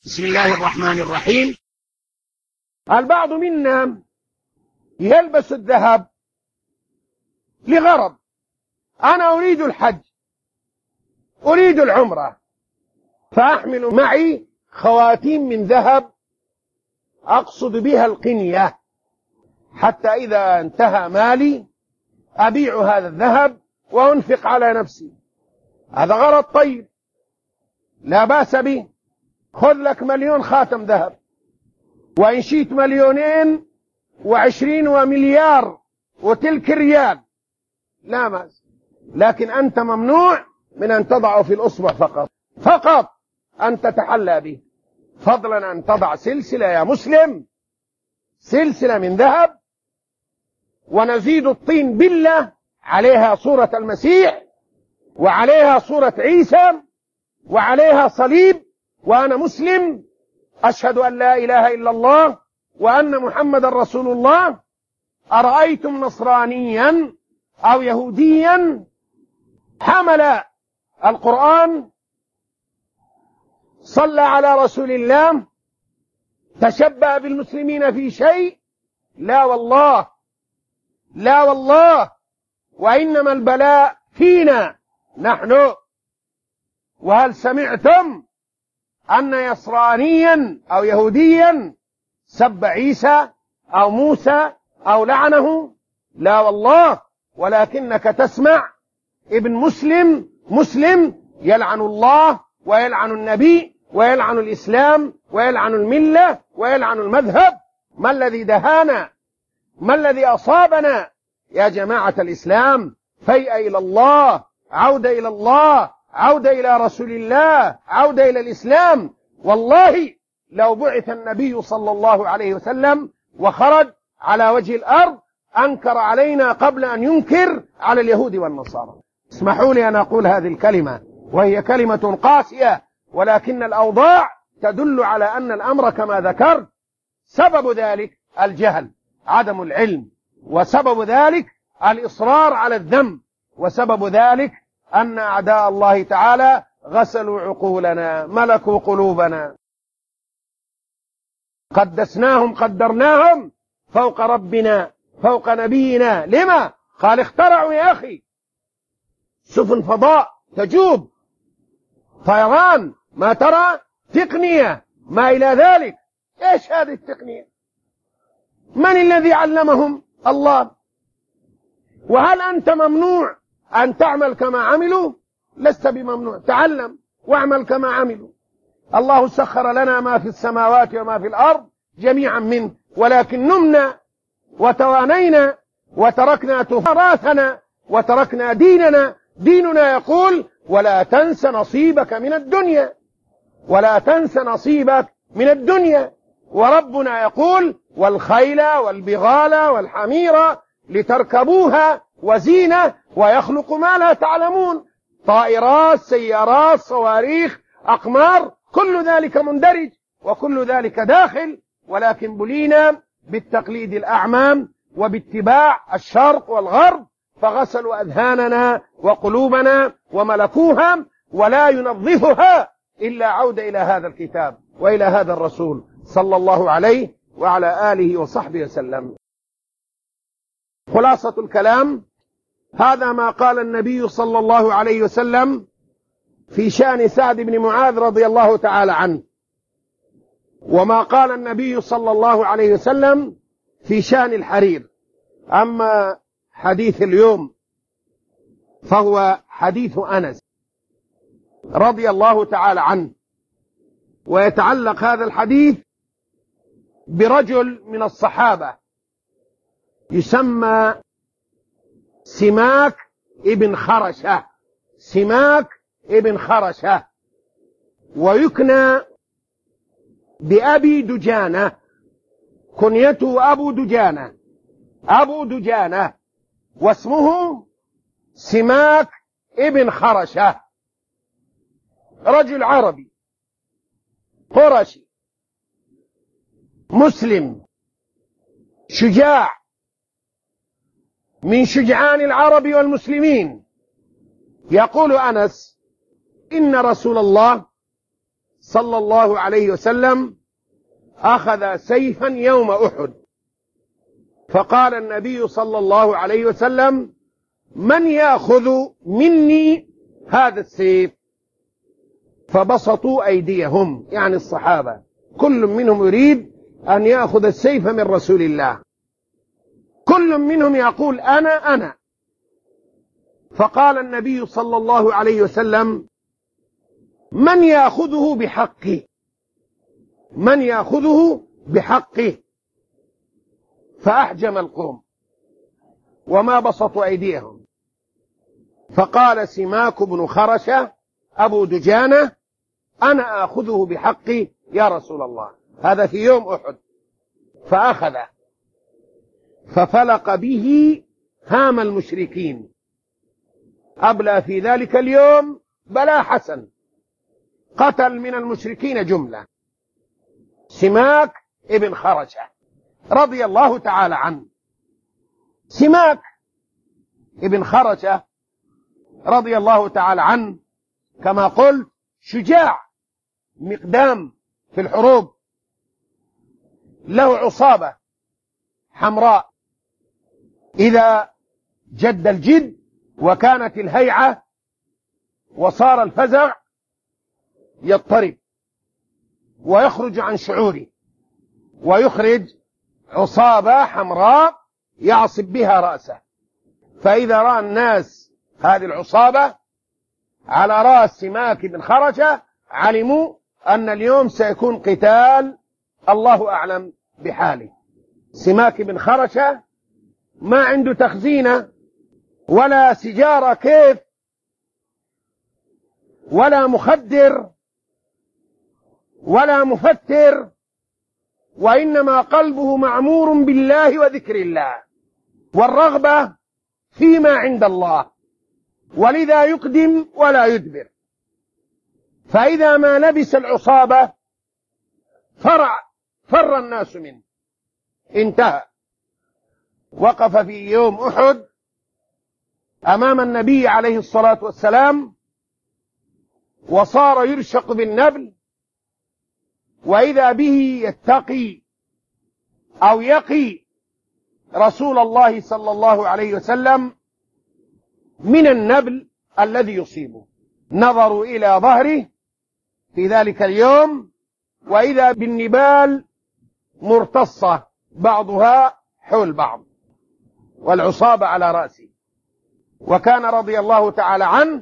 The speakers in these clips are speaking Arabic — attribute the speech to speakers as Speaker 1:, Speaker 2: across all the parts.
Speaker 1: بسم الله الرحمن الرحيم.
Speaker 2: البعض منا يلبس الذهب لغرض: أنا أريد الحج، أريد العمرة، فأحمل معي خواتيم من ذهب أقصد بها القنية، حتى إذا انتهى مالي أبيع هذا الذهب وأنفق على نفسي. هذا غرض طيب، لا بأس به. خذ لك 1,000,000 خاتم ذهب، وإن شئت 2,020,000 ومليار وتلك ريال، لا بأس. لكن أنت ممنوع من أن تضعه في الأصبع فقط أن تتحلى به، فضلا أن تضع سلسلة يا مسلم، سلسلة من ذهب، ونزيد الطين بلة عليها صورة المسيح، وعليها صورة عيسى، وعليها صليب، وأنا مسلم أشهد أن لا إله إلا الله وأن محمد رسول الله. أرأيتم نصرانيا أو يهوديا حمل القرآن، صلى على رسول الله، تشبه بالمسلمين في شيء؟ لا والله، لا والله، وإنما البلاء فينا نحن. وهل سمعتم أن نصرانيا أو يهوديا سب عيسى أو موسى أو لعنه؟ لا والله، ولكنك تسمع ابن مسلم يلعن الله ويلعن النبي ويلعن الإسلام ويلعن الملة ويلعن المذهب. ما الذي دهانا؟ ما الذي أصابنا يا جماعة الإسلام؟ فيئة إلى الله، عودة إلى الله، عودة إلى رسول الله، عودة إلى الإسلام. والله لو بعث النبي صلى الله عليه وسلم وخرج على وجه الأرض أنكر علينا قبل أن ينكر على اليهود والنصارى. اسمحوا لي أن أقول هذه الكلمة، وهي كلمة قاسية، ولكن الأوضاع تدل على أن الأمر كما ذكرت. سبب ذلك الجهل، عدم العلم، وسبب ذلك الإصرار على الذنب، وسبب ذلك أن أعداء الله تعالى غسلوا عقولنا، ملكوا قلوبنا، قدسناهم قدرناهم فوق ربنا فوق نبينا. لما؟ قال اخترعوا يا أخي سفن فضاء تجوب، طيران، ما ترى، تقنية، ما إلى ذلك. إيش هذه التقنية؟ من الذي علمهم؟ الله. وهل أنت ممنوع أن تعمل كما عملوا؟ لست بممنوع، تعلم واعمل كما عملوا. الله سخر لنا ما في السماوات وما في الأرض جميعا منه، ولكن نمنا وتوانينا وتركنا تراثنا وتركنا ديننا. ديننا يقول: ولا تنس نصيبك من الدنيا، ولا تنس نصيبك من الدنيا. وربنا يقول: والخيل والبغال والحمير لتركبوها وزينة ويخلق ما لا تعلمون. طائرات، سيارات، صواريخ، أقمار، كل ذلك مندرج وكل ذلك داخل، ولكن بلينا بالتقليد الأعمى وباتباع الشرق والغرب، فغسلوا أذهاننا وقلوبنا وملكوها، ولا ينظفها إلا عودة إلى هذا الكتاب وإلى هذا الرسول صلى الله عليه وعلى آله وصحبه وسلم. خلاصة الكلام: هذا ما قال النبي صلى الله عليه وسلم في شأن سعد بن معاذ رضي الله تعالى عنه، وما قال النبي صلى الله عليه وسلم في شأن الحرير. أما حديث اليوم فهو حديث أنس رضي الله تعالى عنه، ويتعلق هذا الحديث برجل من الصحابة يسمى سماك ابن خرشة، سماك ابن خرشة، ويكنى بأبي دجانة، كنيته أبو دجانة، أبو دجانة، واسمه سماك ابن خرشة. رجل عربي قرشي مسلم شجاع، من شجعان العرب والمسلمين. يقول أنس: إن رسول الله صلى الله عليه وسلم أخذ سيفا يوم أحد، فقال النبي صلى الله عليه وسلم: من يأخذ مني هذا السيف؟ فبسطوا أيديهم، يعني الصحابة كل منهم يريد أن يأخذ السيف من رسول الله، كل منهم يقول أنا. فقال النبي صلى الله عليه وسلم: من يأخذه بحقه؟ من يأخذه بحقه؟ فأحجم القوم وما بسطوا أيديهم. فقال سماك بن خرشة أبو دجانة: أنا آخذه بحقي يا رسول الله. هذا في يوم أحد. فأخذ ففلق به هام المشركين. أبلى في ذلك اليوم بلا حسن، قتل من المشركين جملة. سماك ابن خرشة رضي الله تعالى عنه. سماك ابن خرشة رضي الله تعالى عنه كما قلت شجاع مقدام في الحروب، له عصابة حمراء إذا جد الجد وكانت الهيعة وصار الفزع يضطرب ويخرج عن شعوره، ويخرج عصابة حمراء يعصب بها رأسه. فإذا رأى الناس هذه العصابة على رأس سماك بن خرشة علموا أن اليوم سيكون قتال، الله أعلم بحاله. سماك بن خرشة ما عنده تخزينة ولا سجارة كيف ولا مخدر ولا مفتر، وإنما قلبه معمور بالله وذكر الله والرغبة فيما عند الله، ولذا يقدم ولا يدبر. فإذا ما لبس العصابة فر الناس منه، انتهى. وقف في يوم أحد أمام النبي عليه الصلاة والسلام وصار يرشق بالنبل، وإذا به يتقي أو يقي رسول الله صلى الله عليه وسلم من النبل الذي يصيبه. نظروا إلى ظهره في ذلك اليوم وإذا بالنبال مرتصة بعضها حول بعض والعصابة على رأسه. وكان رضي الله تعالى عنه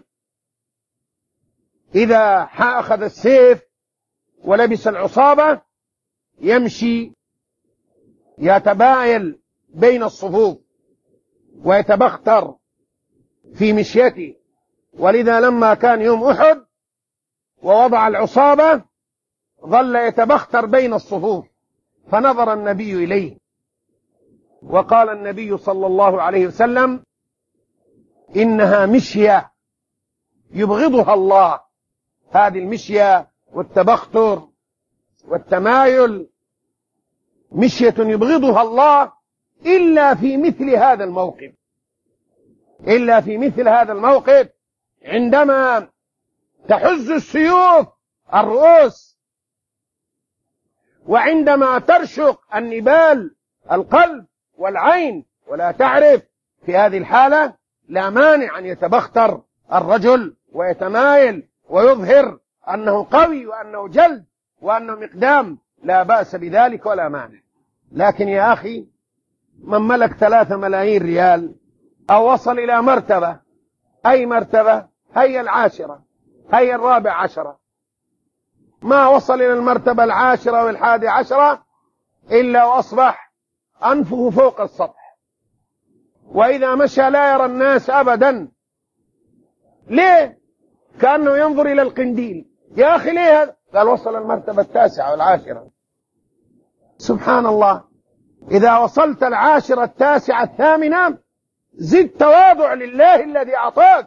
Speaker 2: إذا أخذ السيف ولبس العصابة يمشي يتبايل بين الصفوف ويتبختر في مشيته. ولذا لما كان يوم أحد ووضع العصابة ظل يتبختر بين الصفوف، فنظر النبي إليه وقال النبي صلى الله عليه وسلم: إنها مشية يبغضها الله. هذه المشية والتبختر والتمايل مشية يبغضها الله إلا في مثل هذا الموقف، إلا في مثل هذا الموقف عندما تحز السيوف الرؤوس، وعندما ترشق النبال القلب والعين ولا تعرف. في هذه الحالة لا مانع أن يتبختر الرجل ويتمايل ويظهر أنه قوي وأنه جلد وأنه مقدام، لا بأس بذلك ولا مانع. لكن يا أخي من ملك 3 ملايين ريال أو وصل إلى مرتبة، أي مرتبة؟ هي 10، هي 14، ما وصل إلى المرتبة 10 و11 إلا وأصبح أنفه فوق السطح، وإذا مشى لا يرى الناس أبدا. ليه؟ كأنه ينظر إلى القنديل. يا أخي ليه هذا؟ قال وصل المرتبة 9 و10. سبحان الله. إذا وصلت 10 9 8 زد تواضع لله الذي أعطاك،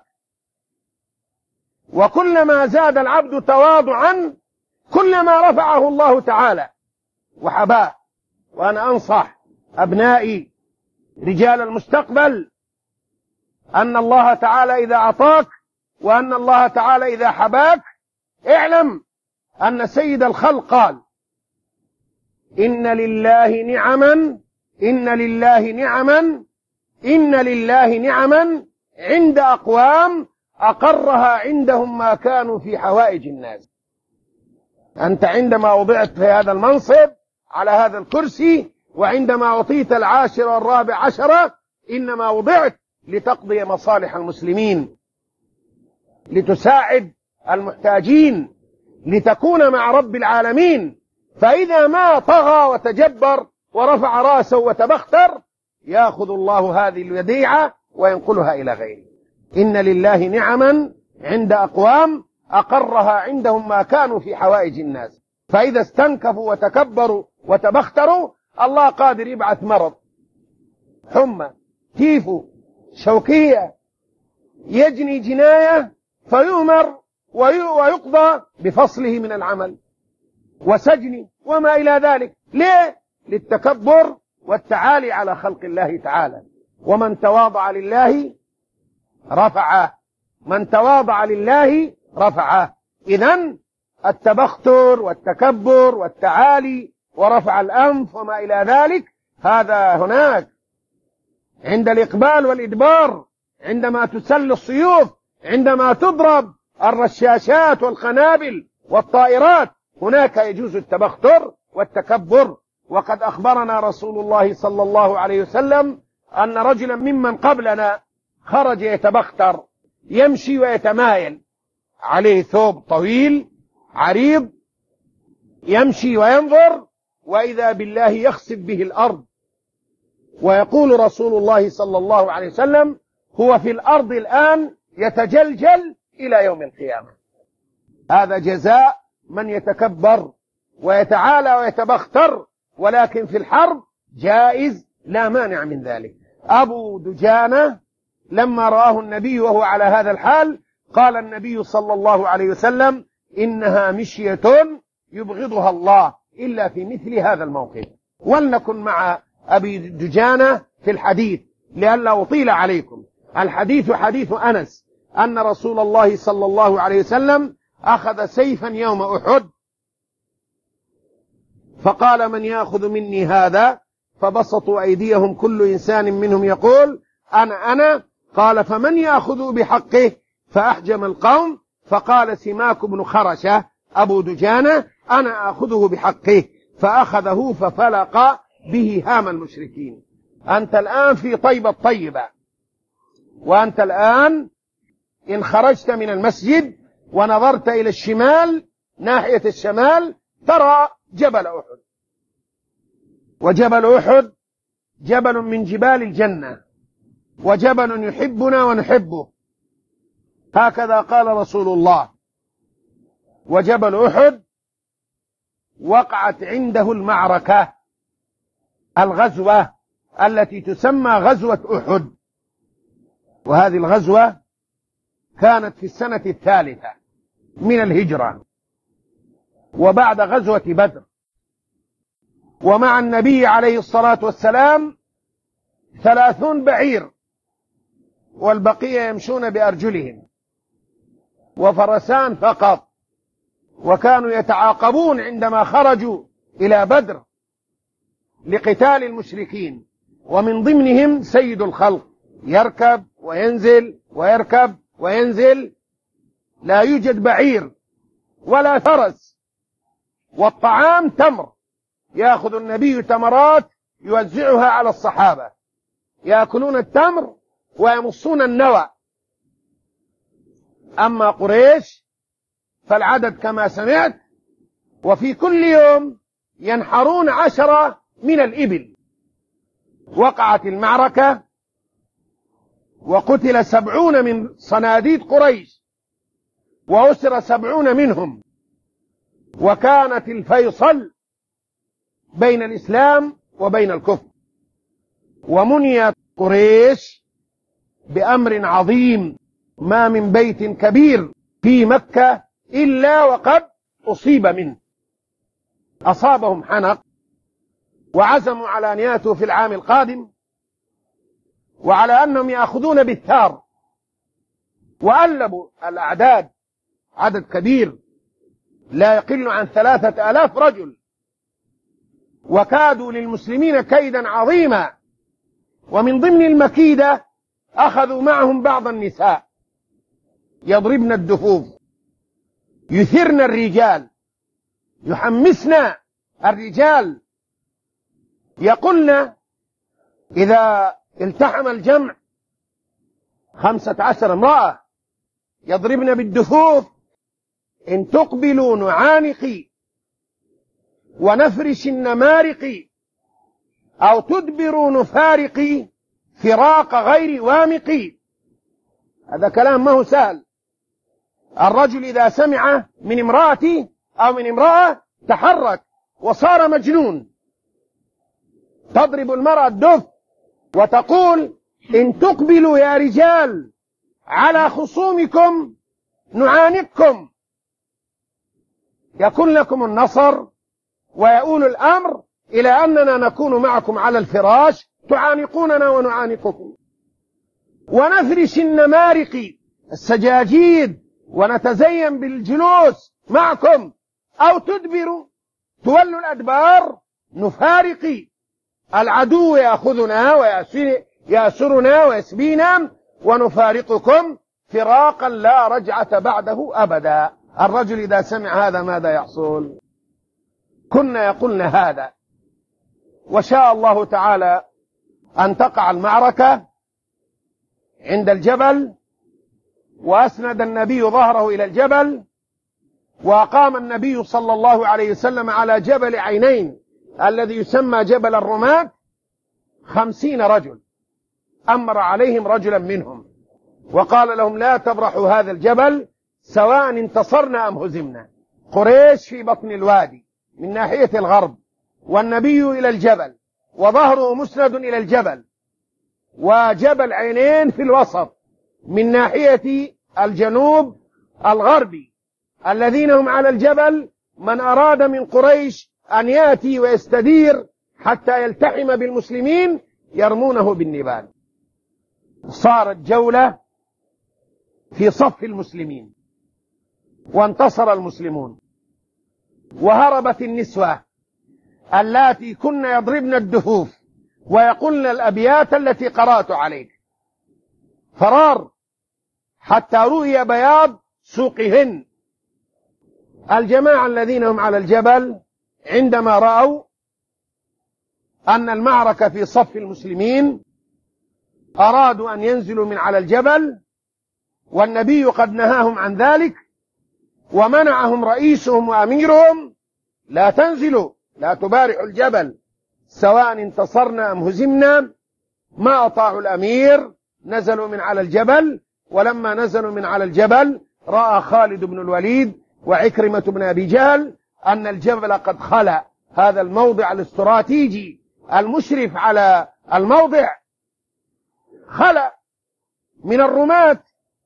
Speaker 2: وكلما زاد العبد تواضعا كلما رفعه الله تعالى وحباه. وأنا أنصح أبنائي رجال المستقبل أن الله تعالى إذا أعطاك وأن الله تعالى إذا حباك اعلم أن سيد الخلق قال: إن لله نعما، إن لله نعما، إن لله نعما عند أقوام أقرها عندهم ما كانوا في حوائج الناس. أنت عندما وضعت في هذا المنصب على هذا الكرسي، وعندما أعطيت 10 و14، إنما وضعت لتقضي مصالح المسلمين، لتساعد المحتاجين، لتكون مع رب العالمين. فإذا ما طغى وتجبر ورفع رأسه وتبختر، يأخذ الله هذه الوديعة وينقلها إلى غيره. إن لله نعما عند أقوام أقرها عندهم ما كانوا في حوائج الناس. فإذا استنكفوا وتكبروا وتبختروا، الله قادر يبعث مرض، حمى، تيفو، شوكية، يجني جناية، فيؤمر ويقضى بفصله من العمل وسجنه وما إلى ذلك. ليه؟ للتكبر والتعالي على خلق الله تعالى. ومن تواضع لله رفعه، من تواضع لله رفعه. إذن التبختر والتكبر والتعالي ورفع الأنف وما إلى ذلك، هذا هناك عند الإقبال والإدبار، عندما تسل السيوف، عندما تضرب الرشاشات والقنابل والطائرات، هناك يجوز التبختر والتكبر. وقد أخبرنا رسول الله صلى الله عليه وسلم أن رجلا ممن قبلنا خرج يتبختر، يمشي ويتمايل، عليه ثوب طويل عريض، يمشي وينظر، وإذا بالله يخسف به الأرض. ويقول رسول الله صلى الله عليه وسلم: هو في الأرض الآن يتجلجل إلى يوم القيامة. هذا جزاء من يتكبر ويتعالى ويتبختر. ولكن في الحرب جائز، لا مانع من ذلك. أبو دجانة لما رآه النبي وهو على هذا الحال، قال النبي صلى الله عليه وسلم: إنها مشية يبغضها الله إلا في مثل هذا الموقف. ولنكن مع أبي دجانة في الحديث لئلا أطيل عليكم. الحديث حديث أنس أن رسول الله صلى الله عليه وسلم أخذ سيفا يوم أحد، فقال: من يأخذ مني هذا؟ فبسطوا أيديهم، كل إنسان منهم يقول: أنا. قال: فمن يأخذ بحقه؟ فأحجم القوم، فقال سماك بن خرشة أبو دجانة: أنا أخذه بحقه. فأخذه ففلق به هام المشركين. أنت الآن في طيبة طيبة، وأنت الآن إن خرجت من المسجد ونظرت إلى الشمال، ناحية الشمال، ترى جبل أحد. وجبل أحد جبل من جبال الجنة، وجبل يحبنا ونحبه، هكذا قال رسول الله. وجبل أحد وقعت عنده المعركة، الغزوة التي تسمى غزوة أحد. وهذه الغزوة كانت في السنة 3 من الهجرة، وبعد غزوة بدر. ومع النبي عليه الصلاة والسلام 30 بعير، والبقية يمشون بأرجلهم، وفرسان فقط. وكانوا يتعاقبون عندما خرجوا إلى بدر لقتال المشركين، ومن ضمنهم سيد الخلق، يركب وينزل ويركب وينزل، لا يوجد بعير ولا فرس. والطعام تمر، يأخذ النبي تمرات يوزعها على الصحابة، يأكلون التمر ويمصون النوى. أما قريش فالعدد كما سمعت، وفي كل يوم ينحرون 10 من الإبل. وقعت المعركة، وقتل 70 من صناديد قريش، وأسر 70 منهم. وكانت الفيصل بين الإسلام وبين الكفر. ومنيت قريش بأمر عظيم، ما من بيت كبير في مكة إلا وقد أصيب منه. أصابهم حنق، وعزموا على أن يأتوا في العام القادم، وعلى أنهم يأخذون بالثار. وألبوا الأعداد، عدد كبير، لا يقل عن 3000 رجل، وكادوا للمسلمين كيدا عظيما. ومن ضمن المكيدة أخذوا معهم بعض النساء يضربن الدفوف، يثرن الرجال، يحمسن الرجال، يقولن إذا التحم الجمع 15 امرأة يضربن بالدفوف: إن تقبلوا نعانق ونفرش النمارق، أو تدبروا نفارق فراق غير وامق. هذا كلام ما هو سهل. الرجل إذا سمع من امرأته أو من امرأة تحرك وصار مجنون. تضرب المرأة الدف وتقول: إن تقبلوا يا رجال على خصومكم نعانقكم، يكون لكم النصر ويؤول الأمر إلى أننا نكون معكم على الفراش، تعانقوننا ونعانقكم. ونفرش النمارق، السجاجيد، ونتزين بالجلوس معكم. أو تدبروا، تولوا الأدبار، نفارق، العدو يأخذنا ويأسرنا ويسبينا، ونفارقكم فراقا لا رجعة بعده أبدا. الرجل إذا سمع هذا ماذا يحصل؟ كنا يقولن هذا. وشاء الله تعالى أن تقع المعركة عند الجبل، وأسند النبي ظهره إلى الجبل، وقام النبي صلى الله عليه وسلم على جبل عينين الذي يسمى جبل الرماة 50 رجل، أمر عليهم رجلا منهم وقال لهم: لا تبرحوا هذا الجبل سواء انتصرنا أم هزمنا. قريش في بطن الوادي من ناحية الغرب، والنبي إلى الجبل، وظهره مسند إلى الجبل، وجبل عينين في الوسط من ناحية الجنوب الغربي. الذين هم على الجبل من أراد من قريش أن يأتي ويستدير حتى يلتحم بالمسلمين يرمونه بالنبال. صارت جولة في صف المسلمين، وانتصر المسلمون، وهربت النسوة اللاتي كن يضربن الدفوف ويقولن الأبيات التي قرأت عليك. فرار حتى رؤي بياض سوقهن. الجماعة الذين هم على الجبل عندما رأوا أن المعركة في صف المسلمين أرادوا أن ينزلوا من على الجبل، والنبي قد نهاهم عن ذلك، ومنعهم رئيسهم وأميرهم: لا تنزلوا، لا تبارحوا الجبل سواء انتصرنا أم هزمنا. ما أطاعوا الأمير، نزلوا من على الجبل. ولما نزلوا من على الجبل رأى خالد بن الوليد وعكرمة بن أبي جهل أن الجبل قد خلأ، هذا الموضع الاستراتيجي المشرف على الموضع خلأ من الرماة.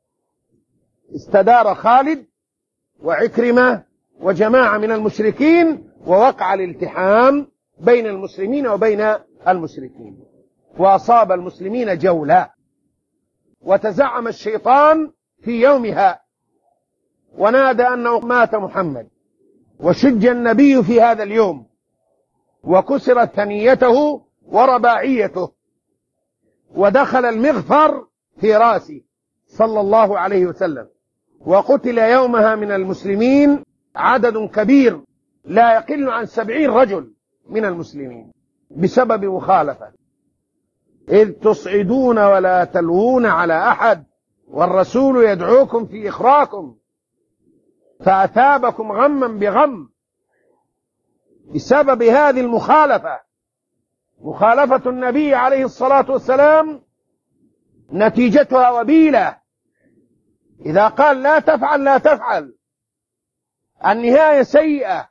Speaker 2: استدار خالد وعكرمة وجماعة من المشركين، ووقع الالتحام بين المسلمين وبين المشركين، وأصاب المسلمين جولة. وتزعم الشيطان في يومها ونادى أنه مات محمد، وشج النبي في هذا اليوم، وكسرت ثنيته ورباعيته، ودخل المغفر في راسه صلى الله عليه وسلم. وقتل يومها من المسلمين عدد كبير لا يقل عن 70 رجل من المسلمين بسبب مخالفة. إذ تصعدون ولا تلوون على أحد والرسول يدعوكم في إخراكم فأثابكم غما بغم. بسبب هذه المخالفة، مخالفة النبي عليه الصلاة والسلام نتيجتها وبيلة. إذا قال لا تفعل لا تفعل، النهاية سيئة،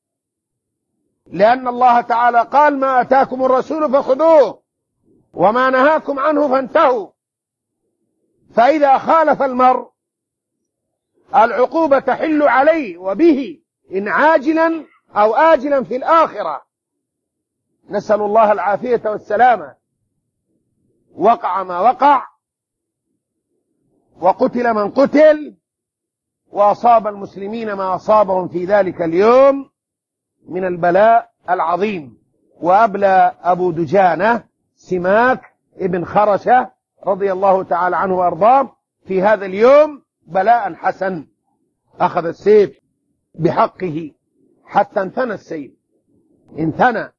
Speaker 2: لأن الله تعالى قال: ما أتاكم الرسول فخذوه وما نهاكم عنه فانتهوا. فإذا خالف المرء العقوبة تحل عليه وبه، إن عاجلا أو آجلا في الآخرة. نسأل الله العافية والسلامة. وقع ما وقع، وقتل من قتل، وأصاب المسلمين ما أصابهم في ذلك اليوم من البلاء العظيم. وأبلى أبو دجانة سماك ابن خرشة رضي الله تعالى عنه وأرضاه في هذا اليوم بلاء حسن، أخذ السيف بحقه حتى انثنى السيف، انثنى،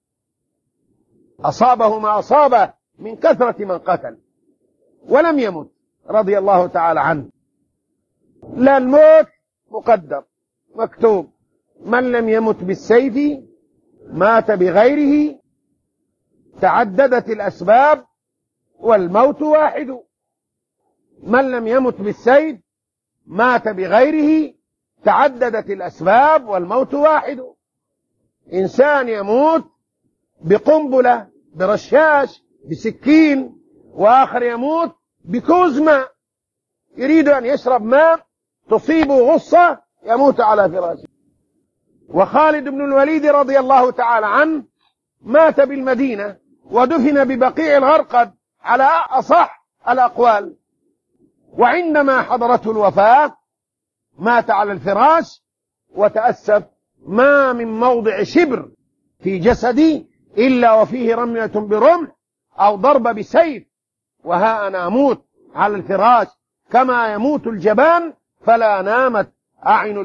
Speaker 2: أصابه ما أصابه من كثرة من قتل، ولم يمت رضي الله تعالى عنه. لا، الموت مقدر مكتوب، من لم يمت بالسيف مات بغيره، تعددت الأسباب والموت واحد. من لم يمت بالسيف مات بغيره، تعددت الأسباب والموت واحد. إنسان يموت بقنبلة، برشاش، بسكين، وآخر يموت بكوز ماء، يريد أن يشرب ماء تصيبه غصة يموت على فراشه. وخالد بن الوليد رضي الله تعالى عنه مات بالمدينة ودفن ببقيع الغرقد على أصح الأقوال، وعندما حضرته الوفاة مات على الفراش وتأسف: ما من موضع شبر في جسدي إلا وفيه رمية برمح أو ضرب بسيف، وها أنا أموت على الفراش كما يموت الجبان، فلا نامت أعين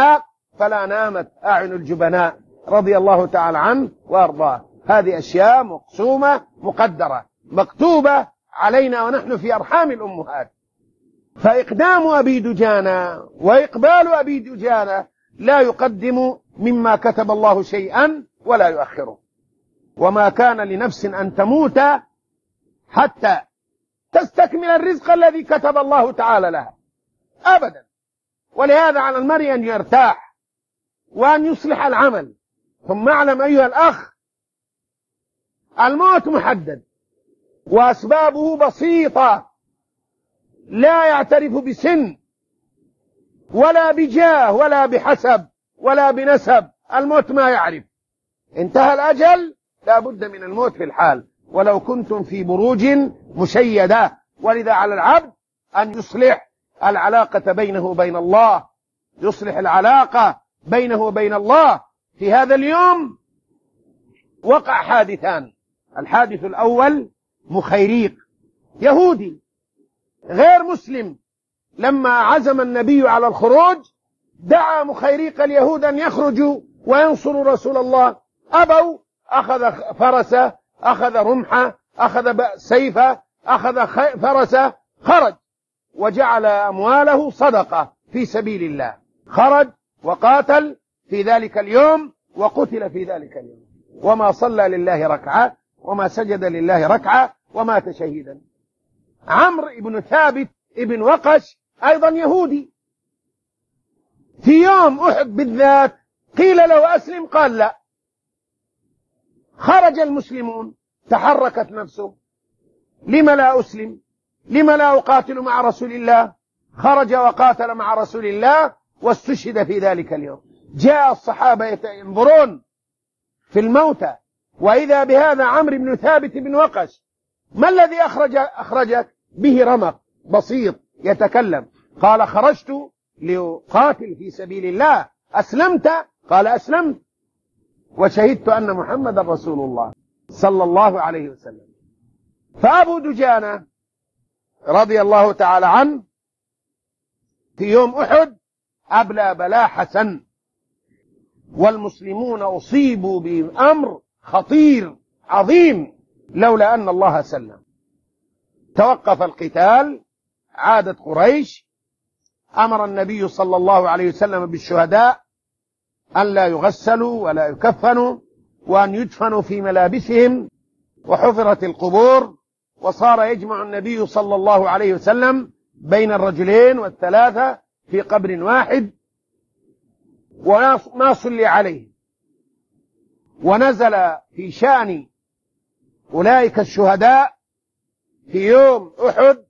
Speaker 2: الجبناء رضي الله تعالى عنه وأرضاه. هذه أشياء مقسومة مقدرة مكتوبة علينا ونحن في أرحام الأمهات. فإقدام أبي دجانة وإقبال أبي دجانة لا يقدم مما كتب الله شيئا ولا يؤخره، وما كان لنفس أن تموت حتى تستكمل الرزق الذي كتب الله تعالى لها أبدا. ولهذا على المرء أن يرتاح وأن يصلح العمل. ثم اعلم أيها الأخ، الموت محدد وأسبابه بسيطة، لا يعترف بسن ولا بجاه ولا بحسب ولا بنسب. الموت ما يعرف، انتهى الأجل لا بد من الموت في الحال، ولو كنتم في بروج مشيدة. ولذا على العبد أن يصلح العلاقة بينه وبين الله، يصلح العلاقة بينه وبين الله. في هذا اليوم وقع حادثان. الحادث الأول مخيريق يهودي غير مسلم، لما عزم النبي على الخروج دعا مخيريق اليهود أن يخرجوا وينصروا رسول الله، أبوا. أخذ فرسه، أخذ رمحه، أخذ سيفه، أخذ فرسه، خرج وجعل أمواله صدقة في سبيل الله. خرج وقاتل في ذلك اليوم وقتل في ذلك اليوم، وما صلى لله ركعة وما سجد لله ركعة ومات شهيدا. عمرو بن ثابت ابن وقش أيضا يهودي، في يوم أحد بالذات قيل له أسلم، قال لا. خرج المسلمون، تحركت نفسه: لم لا أسلم؟ لم لا أقاتل مع رسول الله؟ خرج وقاتل مع رسول الله واستشهد في ذلك اليوم. جاء الصحابة ينظرون في الموتى، وإذا بهذا عمرو بن ثابت بن وقش. ما الذي أخرجك؟ به رمق بسيط يتكلم. قال: خرجت لأقاتل في سبيل الله. أسلمت؟ قال: أسلمت وشهدت أن محمد رسول الله صلى الله عليه وسلم. فأبو دجانة رضي الله تعالى عنه في يوم أحد أبلى بلاء حسن، والمسلمون أصيبوا بأمر خطير عظيم لولا أن الله سلم. توقف القتال، عادت قريش، أمر النبي صلى الله عليه وسلم بالشهداء أن لا يغسلوا ولا يكفنوا، وأن يدفنوا في ملابسهم، وحفرت القبور، وصار يجمع النبي صلى الله عليه وسلم بين الرجلين والثلاثة في قبر واحد، وما صلي عليه. ونزل في شأن أولئك الشهداء في يوم أحد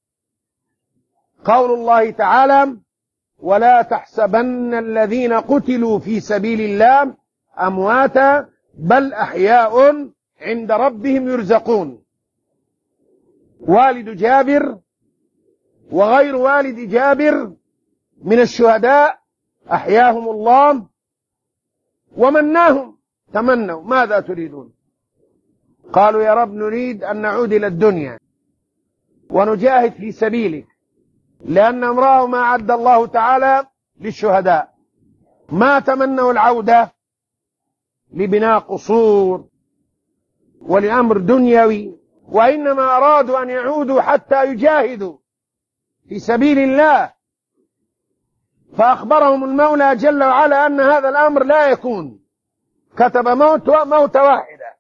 Speaker 2: قول الله تعالى: ولا تحسبن الذين قتلوا في سبيل الله أمواتا بل أحياء عند ربهم يرزقون. والد جابر وغير والد جابر من الشهداء أحياهم الله ومناهم. تمنوا ماذا تريدون؟ قالوا يا رب نريد أن نعود إلى الدنيا ونجاهد في سبيلك، لأنهم رأوا ما أعد الله تعالى للشهداء. ما تمنوا العودة لبناء قصور ولأمر دنيوي، وإنما أرادوا أن يعودوا حتى يجاهدوا في سبيل الله. فأخبرهم المولى جل وعلا أن هذا الأمر لا يكون، كتب موت واحدة،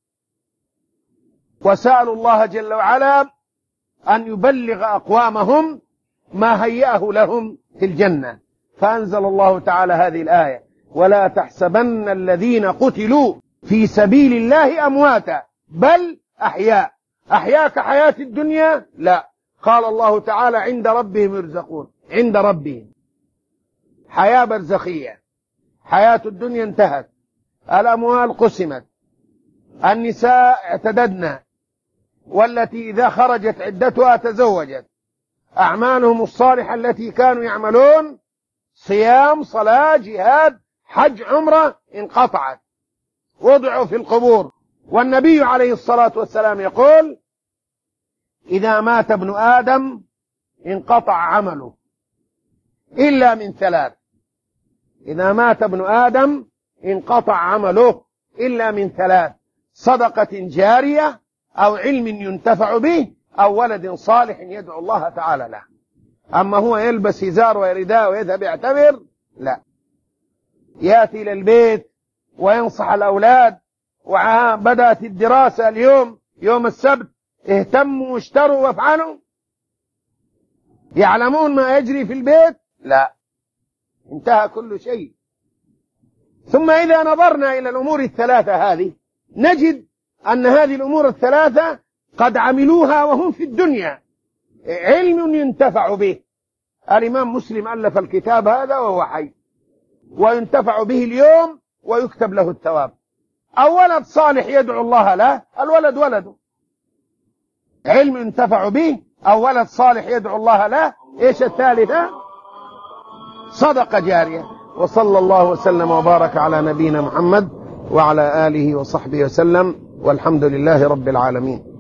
Speaker 2: وسألوا الله جل وعلا أن يبلغ أقوامهم ما هيأه لهم في الجنة. فأنزل الله تعالى هذه الآية: ولا تحسبن الذين قتلوا في سبيل الله أمواتا بل أحياء. أحياء كحياة الدنيا؟ لا. قال الله تعالى عند ربهم يرزقون. عند ربهم حياة برزخية، حياة الدنيا انتهت، الأموال قسمت، النساء اعتددن، والتي إذا خرجت عدتها تزوجت، أعمالهم الصالحة التي كانوا يعملون صيام صلاة جهاد حج عمرة انقطعت، وضعوا في القبور. والنبي عليه الصلاة والسلام يقول: إذا مات ابن آدم انقطع عمله إلا من ثلاث. إذا مات ابن آدم انقطع عمله إلا من ثلاث: صدقة جارية، أو علم ينتفع به، أو ولد صالح يدعو الله تعالى له. أما هو يلبس إزار ورداء ويذهب يعتبر؟ لا. يأتي إلى البيت وينصح الأولاد، وبدأت الدراسة اليوم يوم السبت، اهتموا واشتروا وافعلوا، يعلمون ما يجري في البيت؟ لا، انتهى كل شيء. ثم إذا نظرنا إلى الأمور الثلاثة هذه نجد أن هذه الأمور الثلاثة قد عملوها وهم في الدنيا. علم ينتفع به، الإمام مسلم ألف الكتاب هذا وهو حي، وينتفع به اليوم ويكتب له الثواب. أو ولد صالح يدعو الله له، الولد ولده. علم ينتفع به أو ولد صالح يدعو الله له. إيش الثالثة؟ صدقة جارية. وصلى الله وسلم وبارك على نبينا محمد وعلى آله وصحبه وسلم، والحمد لله رب العالمين.